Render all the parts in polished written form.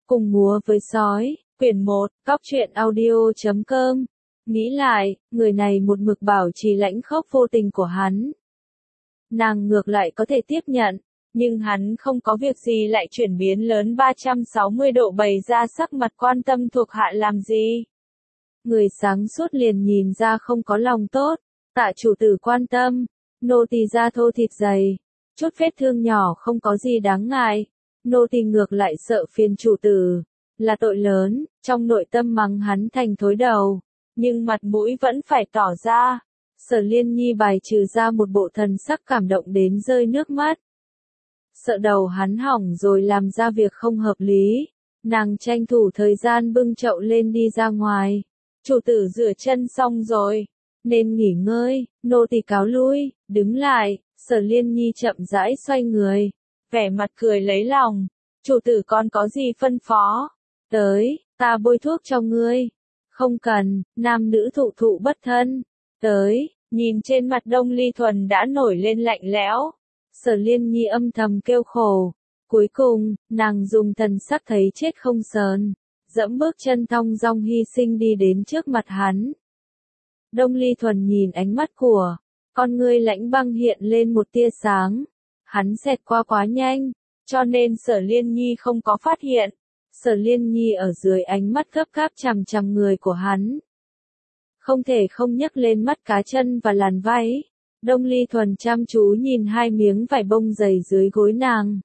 Cùng múa với sói, quyển 1, Cóc truyện audio.com. Nghĩ lại, người này một mực bảo trì lãnh khốc vô tình của hắn. Nàng ngược lại có thể tiếp nhận, nhưng hắn không có việc gì lại chuyển biến lớn 360 độ bày ra sắc mặt quan tâm thuộc hạ làm gì. Người sáng suốt liền nhìn ra không có lòng tốt, tạ chủ tử quan tâm, nô tỳ da thô thịt dày, chút vết thương nhỏ không có gì đáng ngại, nô tỳ ngược lại sợ phiền chủ tử, là tội lớn, trong nội tâm mắng hắn thành thối đầu, nhưng mặt mũi vẫn phải tỏ ra. Sở Liên Nhi bài trừ ra một bộ thần sắc cảm động đến rơi nước mắt. Sợ đầu hắn hỏng rồi làm ra việc không hợp lý, nàng tranh thủ thời gian bưng chậu lên đi ra ngoài. Chủ tử rửa chân xong rồi, nên nghỉ ngơi, nô tỳ cáo lui, đứng lại. Sở Liên Nhi chậm rãi xoay người, vẻ mặt cười lấy lòng. Chủ tử con có gì phân phó? Tới, ta bôi thuốc cho ngươi. Không cần, nam nữ thụ thụ bất thân. Tới, nhìn trên mặt Đông Ly Thuần đã nổi lên lạnh lẽo. Sở Liên Nhi âm thầm kêu khổ. Cuối cùng, nàng dùng thần sắc thấy chết không sờn, dẫm bước chân thong dong hy sinh đi đến trước mặt hắn. Đông Ly Thuần nhìn ánh mắt của con ngươi lạnh băng hiện lên một tia sáng. Hắn xẹt qua quá nhanh, cho nên Sở Liên Nhi không có phát hiện. Sở Liên Nhi ở dưới ánh mắt gấp gáp chằm chằm người của hắn. Không thể không nhấc lên mắt cá chân và làn váy. Đông Ly Thuần chăm chú nhìn hai miếng vải bông dày dưới gối nàng.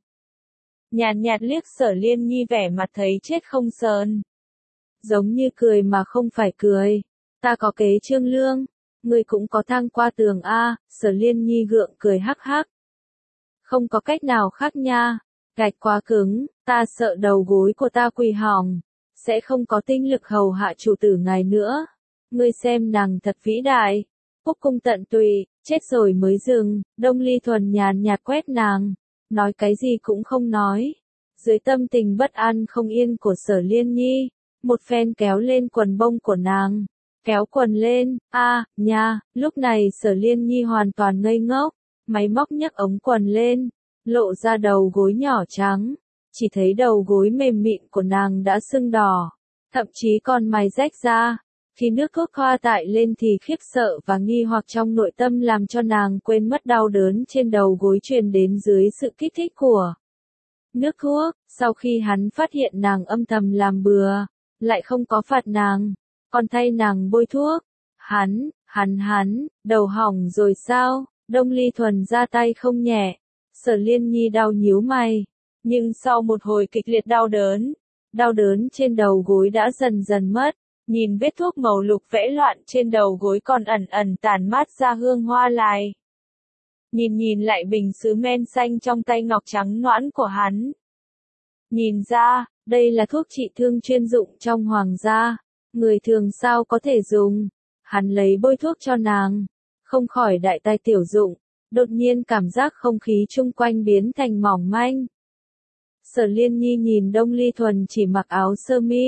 Nhàn nhạt liếc Sở Liên Nhi vẻ mặt thấy chết không sờn. Giống như cười mà không phải cười. Ta có kế trương lương, ngươi cũng có thang qua tường a. Sở Liên Nhi gượng cười hắc hắc. Không có cách nào khác nha, gạch quá cứng, ta sợ đầu gối của ta quỳ hỏng, sẽ không có tinh lực hầu hạ chủ tử ngài nữa. Ngươi xem nàng thật vĩ đại, phúc cung tận tụy, chết rồi mới dừng. Đông Ly Thuần nhàn nhạt quét nàng, nói cái gì cũng không nói. Dưới tâm tình bất an không yên của Sở Liên Nhi, một phen kéo lên quần bông của nàng, kéo quần lên, nha. Lúc này Sở Liên Nhi hoàn toàn ngây ngốc, máy móc nhấc ống quần lên, lộ ra đầu gối nhỏ trắng, chỉ thấy đầu gối mềm mịn của nàng đã sưng đỏ, thậm chí còn mài rách ra. Khi nước thuốc thoa tại lên thì khiếp sợ và nghi hoặc trong nội tâm làm cho nàng quên mất đau đớn trên đầu gối truyền đến dưới sự kích thích của nước thuốc. Sau khi hắn phát hiện nàng âm thầm làm bừa, lại không có phạt nàng, còn thay nàng bôi thuốc. Hắn, đầu hỏng rồi sao? Đông Ly Thuần ra tay không nhẹ. Sở Liên Nhi đau nhíu mày, nhưng sau một hồi kịch liệt đau đớn trên đầu gối đã dần dần mất. Nhìn vết thuốc màu lục vẽ loạn trên đầu gối còn ẩn ẩn tản mát ra hương hoa lai. Nhìn lại bình sứ men xanh trong tay ngọc trắng nõn của hắn. Nhìn ra, đây là thuốc trị thương chuyên dụng trong hoàng gia, người thường sao có thể dùng. Hắn lấy bôi thuốc cho nàng, không khỏi đại tai tiểu dụng, đột nhiên cảm giác không khí chung quanh biến thành mỏng manh. Sở Liên Nhi nhìn Đông Ly Thuần chỉ mặc áo sơ mi.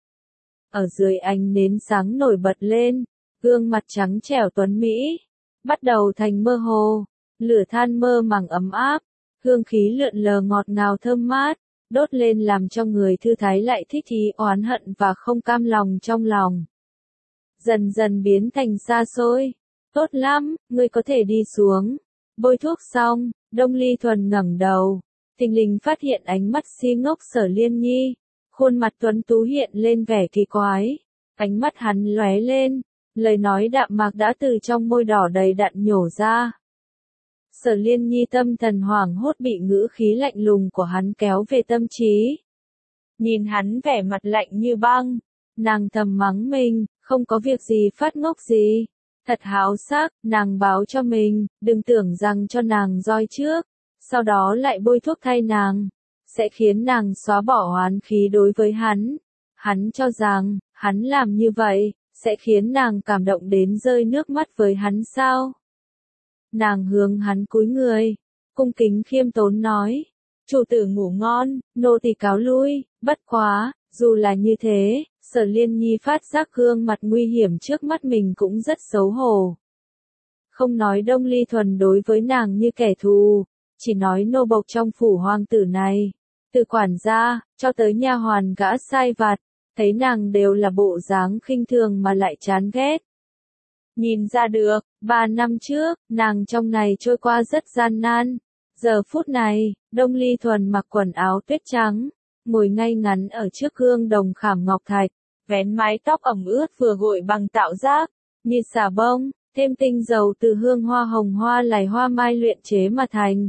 Ở dưới ánh nến sáng nổi bật lên, gương mặt trắng trẻo tuấn mỹ, bắt đầu thành mơ hồ, lửa than mơ màng ấm áp, hương khí lượn lờ ngọt ngào thơm mát, đốt lên làm cho người thư thái lại thích ý oán hận và không cam lòng trong lòng. Dần dần biến thành xa xôi. Tốt lắm, ngươi có thể đi xuống. Bôi thuốc xong, Đông Ly Thuần ngẩng đầu, thình lình phát hiện ánh mắt si ngốc Sở Liên Nhi. Khuôn mặt tuấn tú hiện lên vẻ kỳ quái, ánh mắt hắn lóe lên, lời nói đạm mạc đã từ trong môi đỏ đầy đặn nhổ ra. Sở Liên Nhi tâm thần hoảng hốt bị ngữ khí lạnh lùng của hắn kéo về tâm trí. Nhìn hắn vẻ mặt lạnh như băng, nàng thầm mắng mình, không có việc gì phát ngốc gì. Thật háo sắc, nàng báo cho mình, đừng tưởng rằng cho nàng roi trước, sau đó lại bôi thuốc thay nàng, sẽ khiến nàng xóa bỏ oán khí đối với hắn. Hắn cho rằng, hắn làm như vậy, sẽ khiến nàng cảm động đến rơi nước mắt với hắn sao? Nàng hướng hắn cúi người, cung kính khiêm tốn nói, chủ tử ngủ ngon, nô tỳ cáo lui. Bất quá, dù là như thế, Sở Liên Nhi phát giác gương mặt nguy hiểm trước mắt mình cũng rất xấu hổ. Không nói Đông Ly Thuần đối với nàng như kẻ thù, chỉ nói nô bộc trong phủ hoàng tử này, từ quản gia, cho tới nha hoàn gã sai vặt, thấy nàng đều là bộ dáng khinh thường mà lại chán ghét. Nhìn ra được, 3 năm trước, nàng trong này trôi qua rất gian nan. Giờ phút này, Đông Ly Thuần mặc quần áo tuyết trắng, ngồi ngay ngắn ở trước gương đồng khảm ngọc thạch, vén mái tóc ẩm ướt vừa gội bằng tạo giác, như xà bông, thêm tinh dầu từ hương hoa hồng hoa lài hoa mai luyện chế mà thành.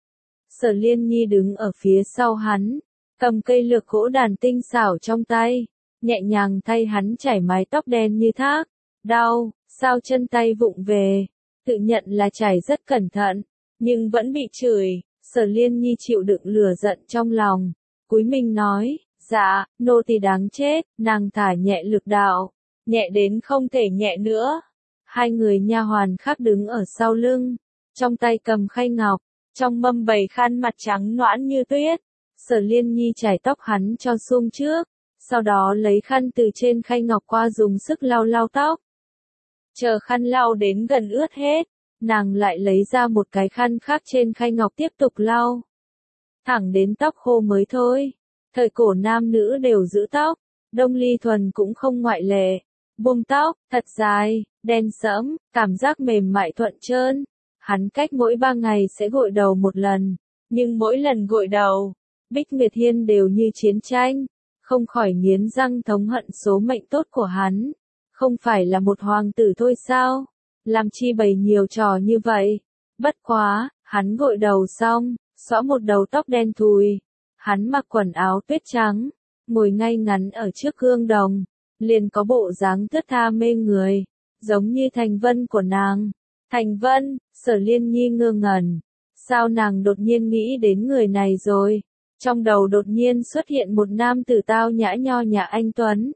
Sở Liên Nhi đứng ở phía sau hắn, cầm cây lược gỗ đàn tinh xảo trong tay, nhẹ nhàng thay hắn chải mái tóc đen như thác. Đau, sao chân tay vụng về, tự nhận là chải rất cẩn thận, nhưng vẫn bị chửi. Sở Liên Nhi chịu đựng lửa giận trong lòng, cúi mình nói, dạ, nô tỳ đáng chết. Nàng thả nhẹ lực đạo, nhẹ đến không thể nhẹ nữa. Hai người nha hoàn khác đứng ở sau lưng, trong tay cầm khay ngọc, trong mâm bày khăn mặt trắng nõn như tuyết. Sở Liên Nhi chải tóc hắn cho suông trước, sau đó lấy khăn từ trên khay ngọc qua dùng sức lau lau tóc. Chờ khăn lau đến gần ướt hết, nàng lại lấy ra một cái khăn khác trên khay ngọc tiếp tục lau. Thẳng đến tóc khô mới thôi. Thời cổ nam nữ đều giữ tóc, Đông Ly Thuần cũng không ngoại lệ. Buông tóc, thật dài, đen sẫm, cảm giác mềm mại thuận trơn. Hắn cách mỗi 3 ngày sẽ gội đầu một lần, nhưng mỗi lần gội đầu, Bích Nguyệt Hiên đều như chiến tranh, không khỏi nghiến răng thống hận số mệnh tốt của hắn. Không phải là một hoàng tử thôi sao? Làm chi bày nhiều trò như vậy? Bất quá, hắn gội đầu xong, xõa một đầu tóc đen thùi. Hắn mặc quần áo tuyết trắng, ngồi ngay ngắn ở trước gương đồng, liền có bộ dáng thướt tha mê người, giống như Thành Vân của nàng. Thành Vân, Sở Liên Nhi ngơ ngẩn. Sao nàng đột nhiên nghĩ đến người này rồi? Trong đầu đột nhiên xuất hiện một nam tử tao nhã nho nhã anh tuấn.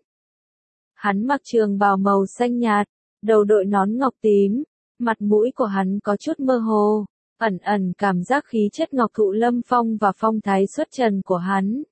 Hắn mặc trường bào màu xanh nhạt, đầu đội nón ngọc tím, mặt mũi của hắn có chút mơ hồ, ẩn ẩn cảm giác khí chất ngọc thụ lâm phong và phong thái xuất trần của hắn.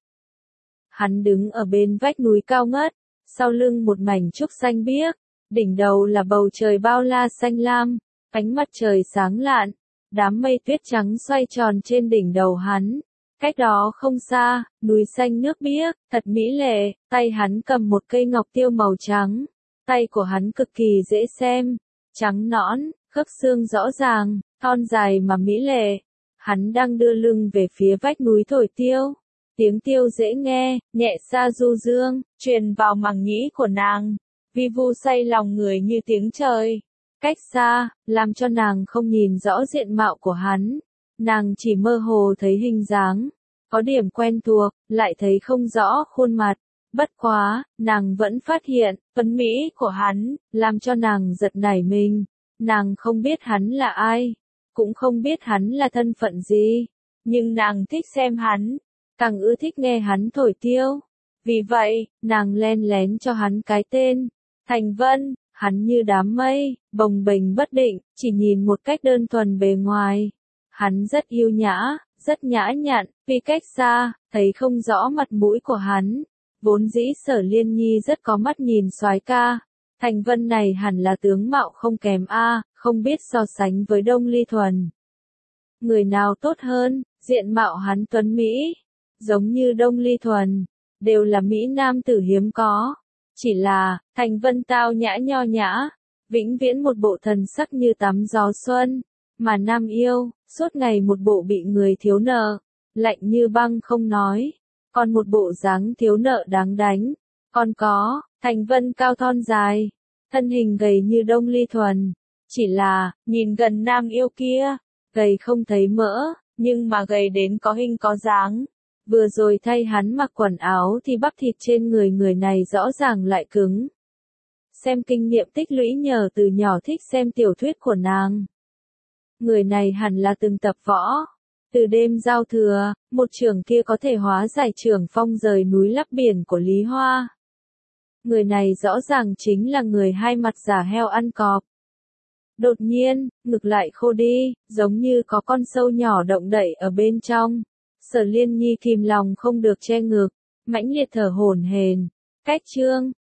Hắn đứng ở bên vách núi cao ngất, sau lưng một mảnh trúc xanh biếc, đỉnh đầu là bầu trời bao la xanh lam, ánh mặt trời sáng lạn, đám mây tuyết trắng xoay tròn trên đỉnh đầu hắn. Cách đó không xa, núi xanh nước biếc, thật mỹ lệ, tay hắn cầm một cây ngọc tiêu màu trắng. Tay của hắn cực kỳ dễ xem, trắng nõn, khớp xương rõ ràng, thon dài mà mỹ lệ. Hắn đang đưa lưng về phía vách núi thổi tiêu. Tiếng tiêu dễ nghe, nhẹ xa du dương, truyền vào màng nhĩ của nàng. Vi vu say lòng người như tiếng trời. Cách xa, làm cho nàng không nhìn rõ diện mạo của hắn. Nàng chỉ mơ hồ thấy hình dáng, có điểm quen thuộc, lại thấy không rõ khuôn mặt. Bất quá, nàng vẫn phát hiện, tuấn mỹ của hắn, làm cho nàng giật nảy mình. Nàng không biết hắn là ai, cũng không biết hắn là thân phận gì, nhưng nàng thích xem hắn, càng ưa thích nghe hắn thổi tiêu. Vì vậy, nàng len lén cho hắn cái tên, Thành Vân. Hắn như đám mây, bồng bềnh bất định, chỉ nhìn một cách đơn thuần bề ngoài. Hắn rất yêu nhã, rất nhã nhặn, vì cách xa, thấy không rõ mặt mũi của hắn. Vốn dĩ Sở Liên Nhi rất có mắt nhìn soái ca. Thành Vân này hẳn là tướng mạo không kém không biết so sánh với Đông Ly Thuần. Người nào tốt hơn, diện mạo hắn tuấn Mỹ, giống như Đông Ly Thuần, đều là Mỹ nam tử hiếm có. Chỉ là, Thành Vân tao nhã nho nhã, vĩnh viễn một bộ thần sắc như tắm gió xuân, mà nam yêu, suốt ngày một bộ bị người thiếu nợ, lạnh như băng không nói, còn một bộ dáng thiếu nợ đáng đánh. Còn có, Thành Vân cao thon dài, thân hình gầy như Đông Ly Thuần, chỉ là, nhìn gần nam yêu kia, gầy không thấy mỡ, nhưng mà gầy đến có hình có dáng. Vừa rồi thay hắn mặc quần áo thì bắp thịt trên người này rõ ràng lại cứng. Xem kinh nghiệm tích lũy nhờ từ nhỏ thích xem tiểu thuyết của nàng. Người này hẳn là từng tập võ. Từ đêm giao thừa, một trưởng kia có thể hóa giải trưởng phong rời núi lấp biển của Lý Hoa. Người này rõ ràng chính là người hai mặt giả heo ăn cọp. Đột nhiên, ngực lại khô đi, giống như có con sâu nhỏ động đậy ở bên trong. Sở Liên Nhi kìm lòng không được che ngực, mãnh liệt thở hổn hển. Cách chương